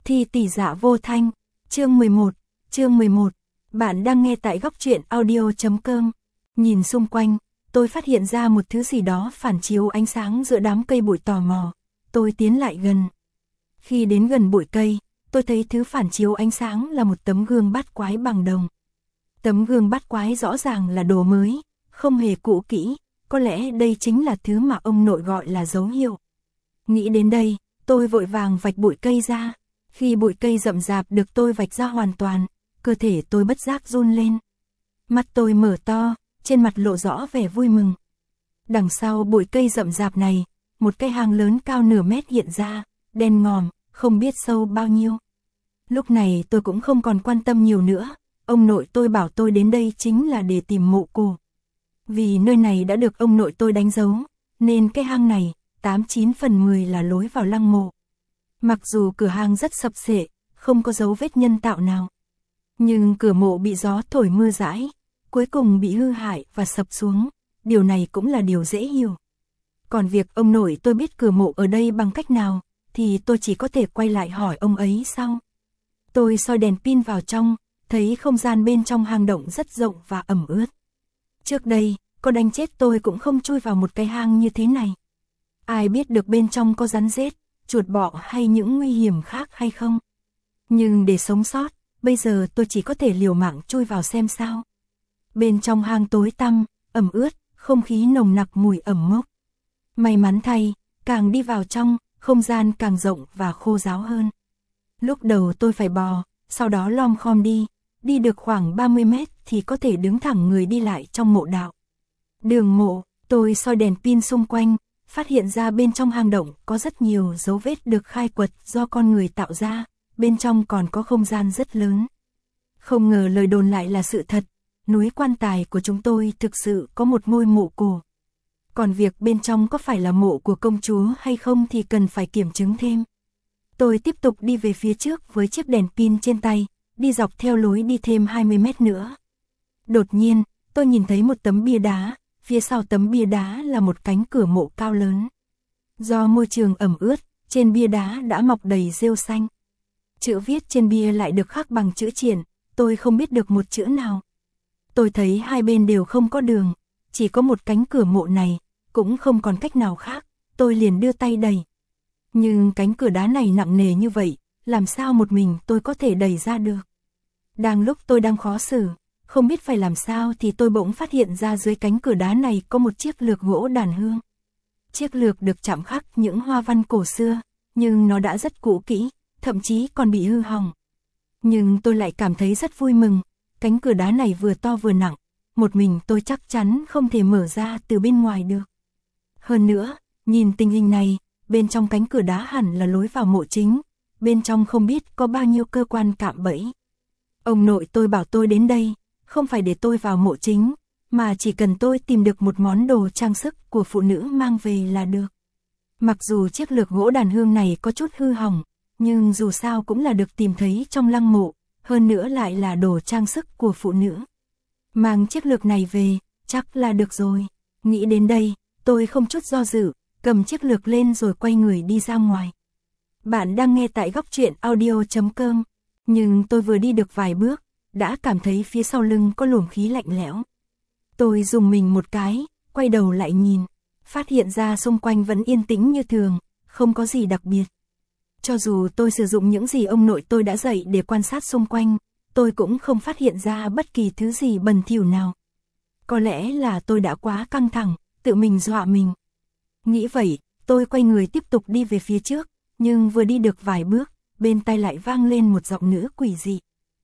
Thi tỷ dạ vô thanh, chương 11. Bạn đang nghe tại góc truyện audio.com. Nhìn xung quanh, tôi phát hiện ra một thứ gì đó phản chiếu ánh sáng giữa đám cây bụi tò mò. Tôi tiến lại gần. Khi đến gần bụi cây, tôi thấy thứ phản chiếu ánh sáng là một tấm gương bát quái bằng đồng. Tấm gương bát quái rõ ràng là đồ mới, không hề cũ kỹ, có lẽ đây chính là thứ mà ông nội gọi là dấu hiệu. Nghĩ đến đây, tôi vội vàng vạch bụi cây ra. Khi bụi cây rậm rạp được tôi vạch ra hoàn toàn, cơ thể tôi bất giác run lên. Mắt tôi mở to, trên mặt lộ rõ vẻ vui mừng. Đằng sau bụi cây rậm rạp này, một cái hang lớn cao nửa mét hiện ra, đen ngòm, không biết sâu bao nhiêu. Lúc này tôi cũng không còn quan tâm nhiều nữa, ông nội tôi bảo tôi đến đây chính là để tìm mộ cổ. Vì nơi này đã được ông nội tôi đánh dấu, nên cái hang này, 89 phần 10 là lối vào lăng mộ. Mặc dù cửa hang rất sập xệ, không có dấu vết nhân tạo nào. Nhưng cửa mộ bị gió thổi mưa rãi, cuối cùng bị hư hại và sập xuống, điều này cũng là điều dễ hiểu. Còn việc ông nội tôi biết cửa mộ ở đây bằng cách nào, thì tôi chỉ có thể quay lại hỏi ông ấy sau. Tôi soi đèn pin vào trong, thấy không gian bên trong hang động rất rộng và ẩm ướt. Trước đây, có đánh chết tôi cũng không chui vào một cái hang như thế này. Ai biết được bên trong có rắn rết, chuột bọ hay những nguy hiểm khác hay không. Nhưng để sống sót, bây giờ tôi chỉ có thể liều mạng chui vào xem sao. Bên trong hang tối tăm, ẩm ướt, không khí nồng nặc mùi ẩm mốc. May mắn thay, càng đi vào trong, không gian càng rộng và khô ráo hơn. Lúc đầu tôi phải bò, sau đó lom khom đi được khoảng 30 mét thì có thể đứng thẳng người đi lại trong mộ đạo. Đường mộ, tôi soi đèn pin xung quanh, phát hiện ra bên trong hang động có rất nhiều dấu vết được khai quật do con người tạo ra, bên trong còn có không gian rất lớn. Không ngờ lời đồn lại là sự thật, núi Quan Tài của chúng tôi thực sự có một ngôi mộ cổ. Còn việc bên trong có phải là mộ của công chúa hay không thì cần phải kiểm chứng thêm. Tôi tiếp tục đi về phía trước với chiếc đèn pin trên tay, đi dọc theo lối đi thêm 20 mét nữa. Đột nhiên, tôi nhìn thấy một tấm bia đá, phía sau tấm bia đá là một cánh cửa mộ cao lớn. Do môi trường ẩm ướt, trên bia đá đã mọc đầy rêu xanh. Chữ viết trên bia lại được khắc bằng chữ Triển, tôi không biết được một chữ nào. Tôi thấy hai bên đều không có đường, chỉ có một cánh cửa mộ này, cũng không còn cách nào khác, tôi liền đưa tay đẩy. Nhưng cánh cửa đá này nặng nề như vậy, làm sao một mình tôi có thể đẩy ra được. Đang lúc tôi đang khó xử, không biết phải làm sao thì tôi bỗng phát hiện ra dưới cánh cửa đá này có một chiếc lược gỗ đàn hương. Chiếc lược được chạm khắc những hoa văn cổ xưa, nhưng nó đã rất cũ kỹ, thậm chí còn bị hư hỏng. Nhưng tôi lại cảm thấy rất vui mừng, cánh cửa đá này vừa to vừa nặng, một mình tôi chắc chắn không thể mở ra từ bên ngoài được. Hơn nữa, nhìn tình hình này, bên trong cánh cửa đá hẳn là lối vào mộ chính, bên trong không biết có bao nhiêu cơ quan cạm bẫy. Ông nội tôi bảo tôi đến đây, không phải để tôi vào mộ chính, mà chỉ cần tôi tìm được một món đồ trang sức của phụ nữ mang về là được. Mặc dù chiếc lược gỗ đàn hương này có chút hư hỏng, nhưng dù sao cũng là được tìm thấy trong lăng mộ, hơn nữa lại là đồ trang sức của phụ nữ. Mang chiếc lược này về, chắc là được rồi. Nghĩ đến đây, tôi không chút do dự, cầm chiếc lược lên rồi quay người đi ra ngoài. Bạn đang nghe tại góc truyện audio.com, nhưng tôi vừa đi được vài bước, đã cảm thấy phía sau lưng có luồng khí lạnh lẽo. Tôi rùng mình một cái, quay đầu lại nhìn, phát hiện ra xung quanh vẫn yên tĩnh như thường, không có gì đặc biệt. Cho dù tôi sử dụng những gì ông nội tôi đã dạy để quan sát xung quanh, tôi cũng không phát hiện ra bất kỳ thứ gì bẩn thỉu nào. Có lẽ là tôi đã quá căng thẳng, tự mình dọa mình. Nghĩ vậy, tôi quay người tiếp tục đi về phía trước, nhưng vừa đi được vài bước, bên tai lại vang lên một giọng nữ quỷ dị.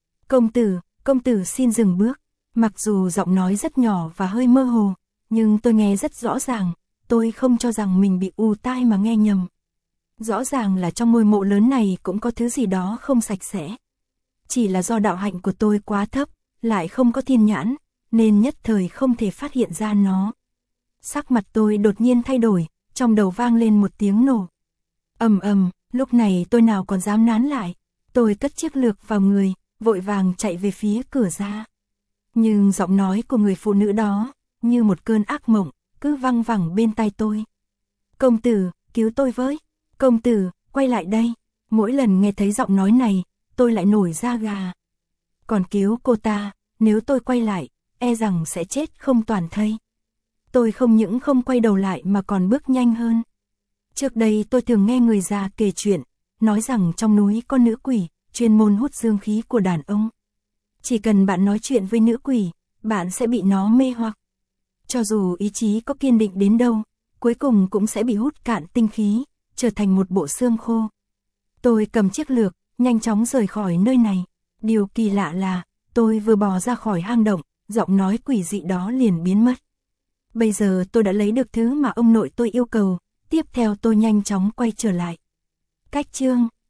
Công tử xin dừng bước. Mặc dù giọng nói rất nhỏ và hơi mơ hồ, nhưng tôi nghe rất rõ ràng, tôi không cho rằng mình bị ù tai mà nghe nhầm. Rõ ràng là trong ngôi mộ lớn này cũng có thứ gì đó không sạch sẽ. Chỉ là do đạo hạnh của tôi quá thấp, lại không có thiên nhãn, nên nhất thời không thể phát hiện ra nó. Sắc mặt tôi đột nhiên thay đổi, trong đầu vang lên một tiếng nổ. Ầm ầm, lúc này tôi nào còn dám nán lại, tôi cất chiếc lược vào người, vội vàng chạy về phía cửa ra. Nhưng giọng nói của người phụ nữ đó, như một cơn ác mộng, cứ văng vẳng bên tai tôi. Công tử, cứu tôi với. Công tử, quay lại đây. Mỗi lần nghe thấy giọng nói này, tôi lại nổi da gà. Còn cứu cô ta, nếu tôi quay lại, e rằng sẽ chết không toàn thây. Tôi không những không quay đầu lại mà còn bước nhanh hơn. Trước đây tôi thường nghe người già kể chuyện, nói rằng trong núi có nữ quỷ, chuyên môn hút dương khí của đàn ông. Chỉ cần bạn nói chuyện với nữ quỷ, bạn sẽ bị nó mê hoặc. Cho dù ý chí có kiên định đến đâu, cuối cùng cũng sẽ bị hút cạn tinh khí, trở thành một bộ xương khô. Tôi cầm chiếc lược, nhanh chóng rời khỏi nơi này. Điều kỳ lạ là, tôi vừa bò ra khỏi hang động, giọng nói quỷ dị đó liền biến mất. Bây giờ tôi đã lấy được thứ mà ông nội tôi yêu cầu, tiếp theo tôi nhanh chóng quay trở lại. Cách chương